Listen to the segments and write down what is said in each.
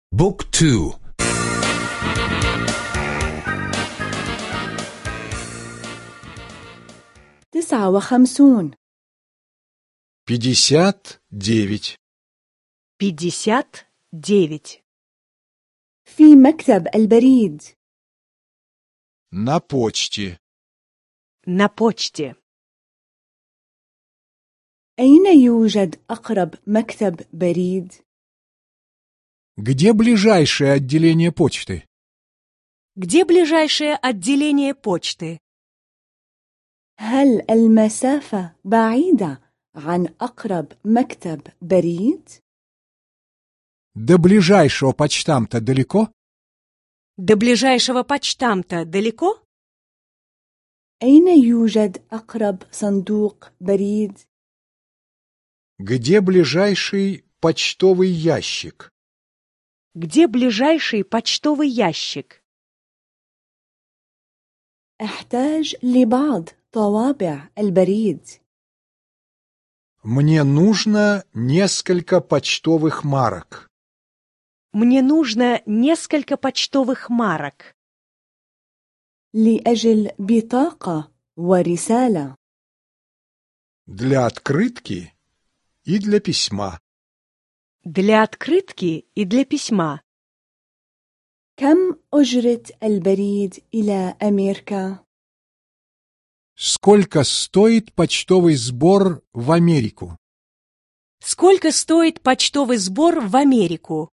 بوك تو. 59. 59. 59. في مكتب البريد. На почте. На почте. أين يوجد أقرب مكتب بريد؟ Где ближайшее отделение почты? Где ближайшее отделение почты? هل المسافة بعيدة عن أقرب مكتب بريد؟ До ближайшего почтамта далеко? До ближайшего почтамта далеко? أين يوجد أقرب صندوق بريد؟ Где ближайший почтовый ящик? Где ближайший почтовый ящик? أحتاج لبعض طوابع البريد. Мне нужно несколько почтовых марок. Мне нужно несколько почтовых марок. لأجل بطاقة ورسالة. Для открытки и для письма. Для открытки и для письма. كم أجرة البريد إلى أمريكا؟ Сколько стоит почтовый сбор в Америку? Сколько стоит почтовый сбор в Америку?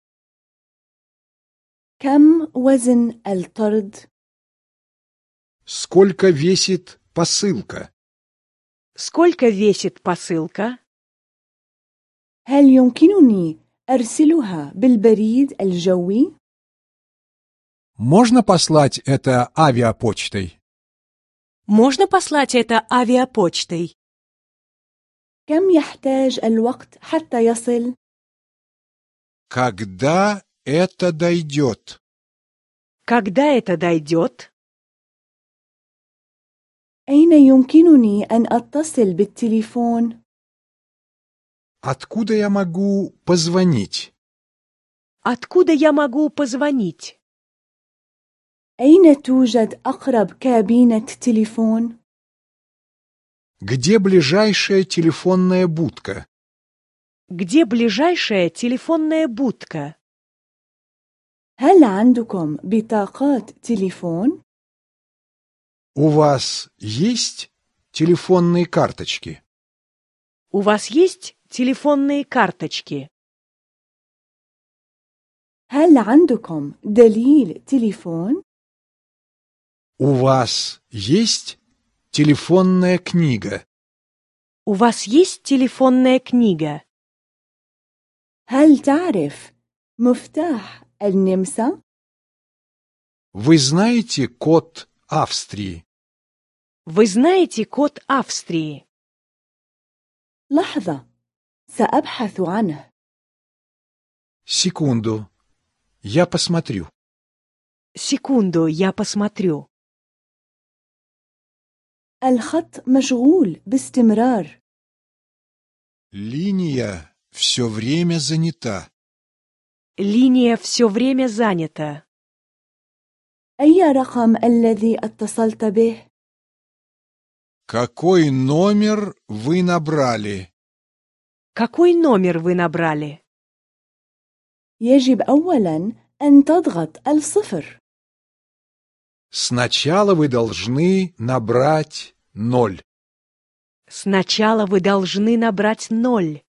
كم وزن الطرد؟ Сколько весит посылка? Сколько весит посылка? هل يمكنني أرسلها بالبريد الجوي؟ Можно послать это авиапочтой? Можно послать это авиапочтой? كم يحتاج الوقت حتى يصل؟ Когда это дойдет? Когда это дойдет? أين يمكنني أن أتصل بالتليفون؟ Откуда я могу позвонить? Откуда я могу позвонить? أين توجد أقرب كابينة تليفون؟ Где ближайшая телефонная будка? Где ближайшая телефонная будка? هل عندكم بطاقات تليفون؟ У вас есть телефонные карточки? У вас есть телефонные карточки? هل عندكم دليل تليفون؟ У вас есть телефонная книга? У вас есть телефонная книга? هل تعرف مفتاح النمسا؟ Вы знаете код Австрии? Вы знаете код Австрии? لحظة، سأبحث عنه. Секунду, я посмотрю. Секунду, я посмотрю. الخط مشغول باستمرار. Линия все время занята. Линия все время занята. أي رقم الذي اتصلت به؟ Какой номер вы набрали? Какой номер вы набрали? يجب أولاً أن تضغط 0. Сначала вы должны набрать 0. Сначала вы должны набрать 0.